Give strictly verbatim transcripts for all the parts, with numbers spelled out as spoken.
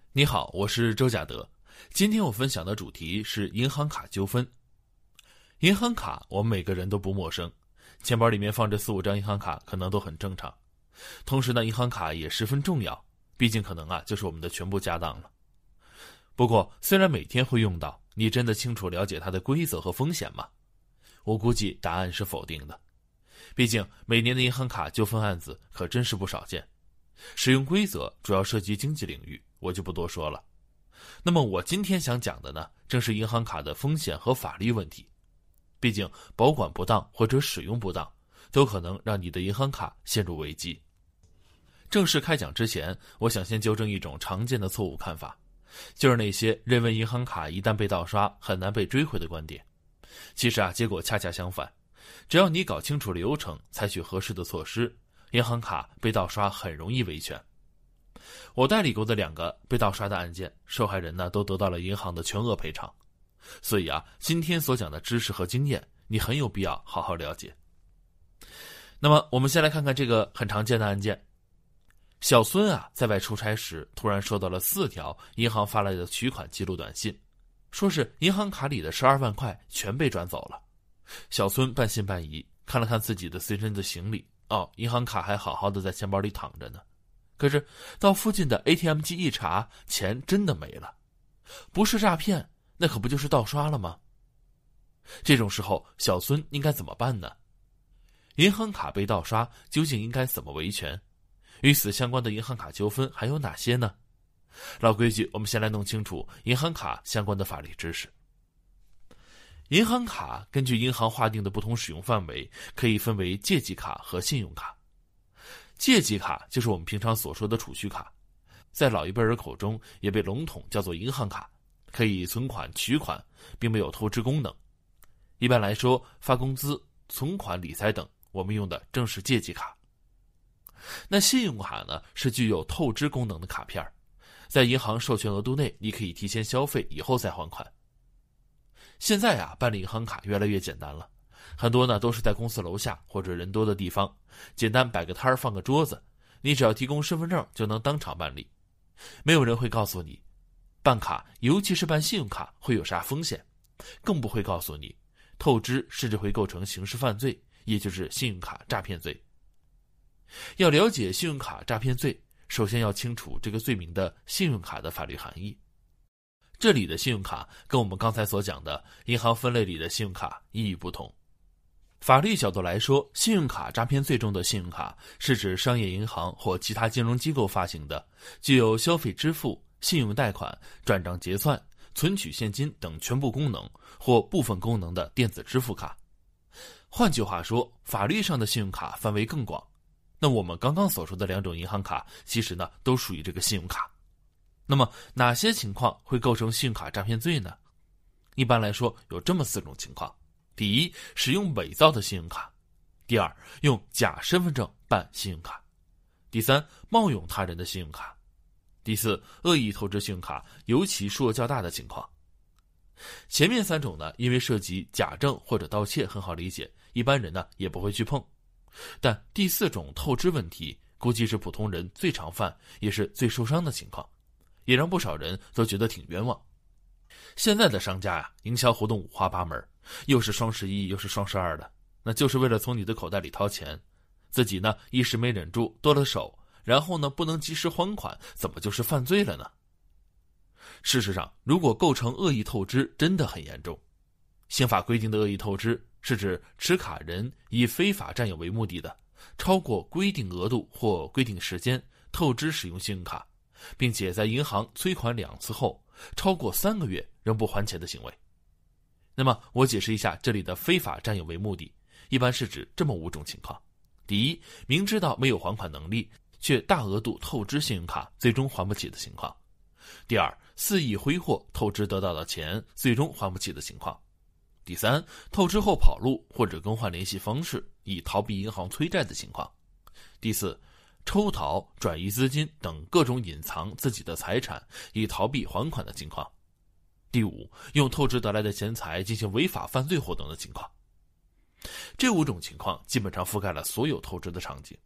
你好，我是周甲德。今天我分享的主题是银行卡纠纷。银行卡我们每个人都不陌生，钱包里面放着四五张银行卡可能都很正常。同时呢，银行卡也十分重要，毕竟可能啊就是我们的全部家当了。不过虽然每天会用到，你真的清楚了解它的规则和风险吗？我估计答案是否定的。毕竟每年的银行卡纠纷案子可真是不少见。使用规则主要涉及经济领域，我就不多说了。那么我今天想讲的呢，正是银行卡的风险和法律问题。毕竟保管不当或者使用不当，都可能让你的银行卡陷入危机。正式开讲之前，我想先纠正一种常见的错误看法，就是那些认为银行卡一旦被盗刷很难被追回的观点。其实啊，结果恰恰相反，只要你搞清楚流程，采取合适的措施，银行卡被盗刷很容易维权。我代理过的两个被盗刷的案件，受害人呢都得到了银行的全额赔偿。所以啊，今天所讲的知识和经验，你很有必要好好了解。那么我们先来看看这个很常见的案件。小孙啊在外出差时，突然收到了四条银行发来的取款记录短信，说是银行卡里的十二万块全被转走了。小孙半信半疑，看了看自己的随身的行李，哦，银行卡还好好的在钱包里躺着呢。可是到附近的 A T M 机一查，钱真的没了。不是诈骗，那可不就是盗刷了吗？这种时候小孙应该怎么办呢？银行卡被盗刷究竟应该怎么维权？与此相关的银行卡纠纷还有哪些呢？老规矩，我们先来弄清楚银行卡相关的法律知识。银行卡根据银行划定的不同使用范围，可以分为借记卡和信用卡。借记卡就是我们平常所说的储蓄卡，在老一辈人口中也被笼统叫做银行卡，可以存款取款，并没有透支功能。一般来说，发工资、存款、理财等，我们用的正是借记卡。那信用卡呢，是具有透支功能的卡片，在银行授权额度内，你可以提前消费，以后再还款。现在啊，办理银行卡越来越简单了，很多呢都是在公司楼下或者人多的地方，简单摆个摊儿放个桌子，你只要提供身份证就能当场办理。没有人会告诉你办卡，尤其是办信用卡会有啥风险，更不会告诉你透支甚至会构成刑事犯罪，也就是信用卡诈骗罪。要了解信用卡诈骗罪，首先要清楚这个罪名的信用卡的法律含义。这里的信用卡跟我们刚才所讲的银行分类里的信用卡意义不同。法律角度来说，信用卡诈骗罪中的信用卡是指商业银行或其他金融机构发行的，具有消费支付、信用贷款、转账结算、存取现金等全部功能或部分功能的电子支付卡。换句话说，法律上的信用卡范围更广。那我们刚刚所说的两种银行卡，其实呢都属于这个信用卡。那么哪些情况会构成信用卡诈骗罪呢？一般来说有这么四种情况。第一，使用伪造的信用卡；第二，用假身份证办信用卡；第三，冒用他人的信用卡；第四，恶意透支信用卡，尤其数额较大的情况。前面三种呢，因为涉及假证或者盗窃很好理解，一般人呢也不会去碰。但第四种透支问题，估计是普通人最常犯也是最受伤的情况，也让不少人都觉得挺冤枉。现在的商家呀、啊，营销活动五花八门，又是双十一又是双十二的，那就是为了从你的口袋里掏钱。自己呢一时没忍住剁了手，然后呢不能及时还款，怎么就是犯罪了呢？事实上，如果构成恶意透支，真的很严重。刑法规定的恶意透支是指持卡人以非法占有为目的的，超过规定额度或规定时间透支使用信用卡，并且在银行催款两次后超过三个月仍不还钱的行为。那么我解释一下这里的非法占有为目的，一般是指这么五种情况。第一，明知道没有还款能力却大额度透支信用卡，最终还不起的情况。第二，肆意挥霍透支得到的钱，最终还不起的情况。第三，透支后跑路或者更换联系方式，以逃避银行催债的情况。第四，抽逃、转移资金等各种隐藏自己的财产，以逃避还款的情况。第五，用透支得来的钱财进行违法犯罪活动的情况。这五种情况基本上覆盖了所有透支的场景。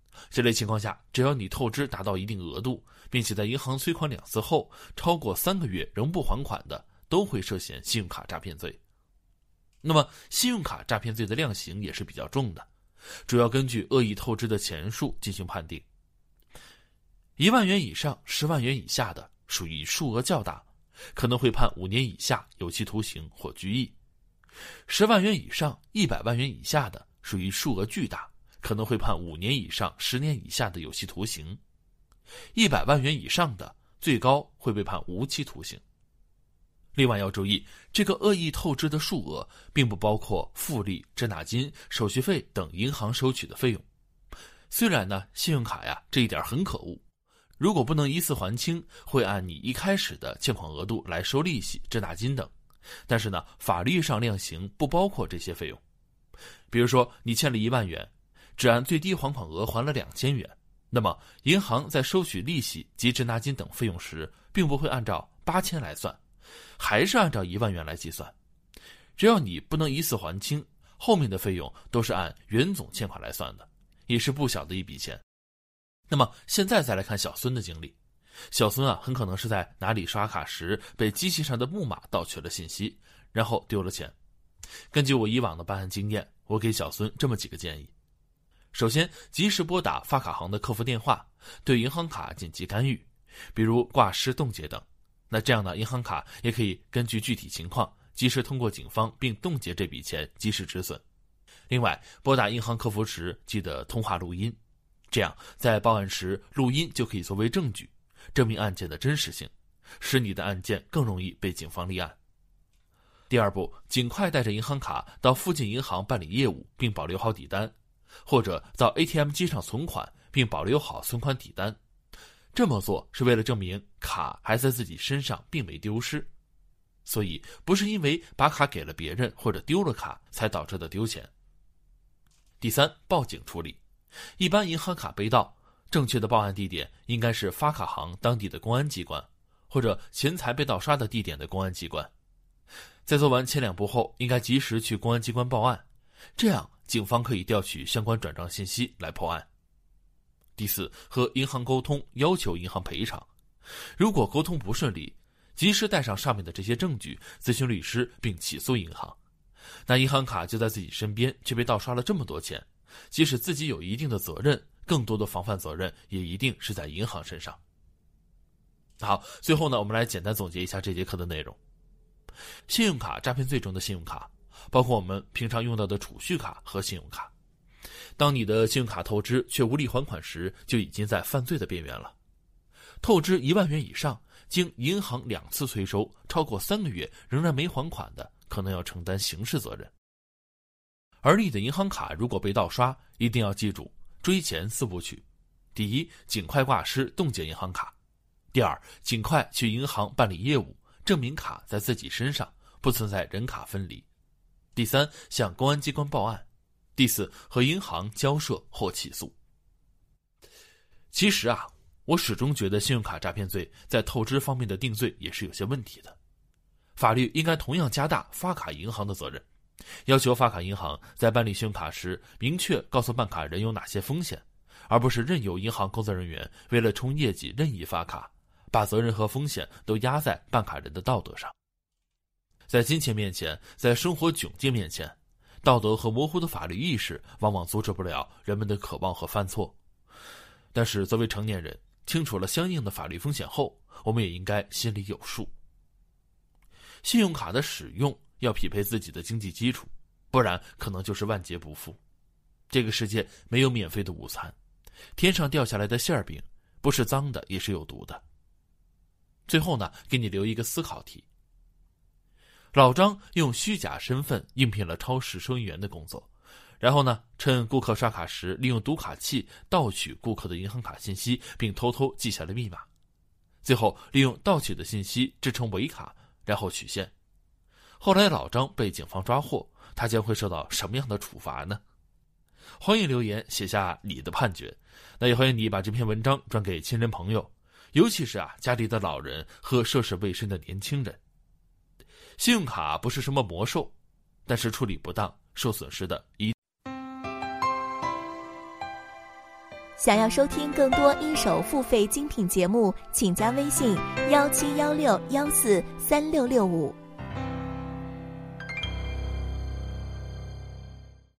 这类情况下，只要你透支达到一定额度，并且在银行催款两次后超过三个月仍不还款的，都会涉嫌信用卡诈骗罪。那么信用卡诈骗罪的量刑也是比较重的，主要根据恶意透支的钱数进行判定。一万元以上十万元以下的属于数额较大，可能会判五年以下有期徒刑或拘役。十万元以上一百万元以下的属于数额巨大，可能会判五年以上十年以下的有期徒刑。一百万元以上的最高会被判无期徒刑。另外要注意，这个恶意透支的数额并不包括复利、滞纳金、手续费等银行收取的费用。虽然呢，信用卡呀这一点很可恶，如果不能依次还清，会按你一开始的欠款额度来收利息、滞纳金等。但是呢，法律上量刑不包括这些费用。比如说，你欠了一万元，只按最低还款额还了两千元，那么银行在收取利息及滞纳金等费用时，并不会按照八千来算，还是按照一万元来计算。只要你不能依次还清，后面的费用都是按原总欠款来算的，也是不小的一笔钱。那么现在再来看小孙的经历。小孙啊，很可能是在哪里刷卡时被机器上的木马盗取了信息，然后丢了钱。根据我以往的办案经验，我给小孙这么几个建议。首先，及时拨打发卡行的客服电话，对银行卡紧急干预，比如挂失、冻结等。那这样呢，银行卡也可以根据具体情况，及时通过警方并冻结这笔钱，及时止损。另外，拨打银行客服时记得通话录音，这样在报案时录音就可以作为证据，证明案件的真实性，使你的案件更容易被警方立案。第二步，尽快带着银行卡到附近银行办理业务，并保留好底单，或者到 A T M 机上存款，并保留好存款底单。这么做是为了证明卡还在自己身上，并没丢失。所以不是因为把卡给了别人或者丢了卡才导致的丢钱。第三，报警处理。一般银行卡被盗，正确的报案地点应该是发卡行当地的公安机关，或者钱财被盗刷的地点的公安机关。在做完前两步后，应该及时去公安机关报案，这样警方可以调取相关转账信息来破案。第四，和银行沟通，要求银行赔偿。如果沟通不顺利，及时带上上面的这些证据，咨询律师并起诉银行。那银行卡就在自己身边，却被盗刷了这么多钱，即使自己有一定的责任，更多的防范责任也一定是在银行身上。好，最后呢，我们来简单总结一下这节课的内容。信用卡诈骗罪中的信用卡，包括我们平常用到的储蓄卡和信用卡。当你的信用卡透支却无力还款时，就已经在犯罪的边缘了。透支一万元以上，经银行两次催收，超过三个月仍然没还款的，可能要承担刑事责任。而你的银行卡如果被盗刷，一定要记住追钱四部曲：第一，尽快挂失冻结银行卡；第二，尽快去银行办理业务，证明卡在自己身上，不存在人卡分离；第三，向公安机关报案；第四，和银行交涉或起诉。其实啊，我始终觉得信用卡诈骗罪在透支方面的定罪也是有些问题的。法律应该同样加大发卡银行的责任，要求发卡银行在办理信用卡时明确告诉办卡人有哪些风险，而不是任由银行工作人员为了冲业绩任意发卡，把责任和风险都压在办卡人的道德上。在金钱面前，在生活窘境面前，道德和模糊的法律意识往往阻止不了人们的渴望和犯错。但是作为成年人，清楚了相应的法律风险后，我们也应该心里有数。信用卡的使用要匹配自己的经济基础，不然可能就是万劫不复。这个世界没有免费的午餐，天上掉下来的馅饼不是脏的也是有毒的。最后呢，给你留一个思考题。老张用虚假身份应聘了超市收银员的工作，然后呢，趁顾客刷卡时利用读卡器盗取顾客的银行卡信息，并偷偷记下了密码，最后利用盗取的信息制成伪卡，然后取现。后来老张被警方抓获，他将会受到什么样的处罚呢？欢迎留言写下你的判决。那也欢迎你把这篇文章转给亲人朋友，尤其是啊家里的老人和涉世未深的年轻人。信用卡不是什么魔兽，但是处理不当，受损失的一想要收听更多一手付费精品节目，请加微信幺七幺六幺四三六六五。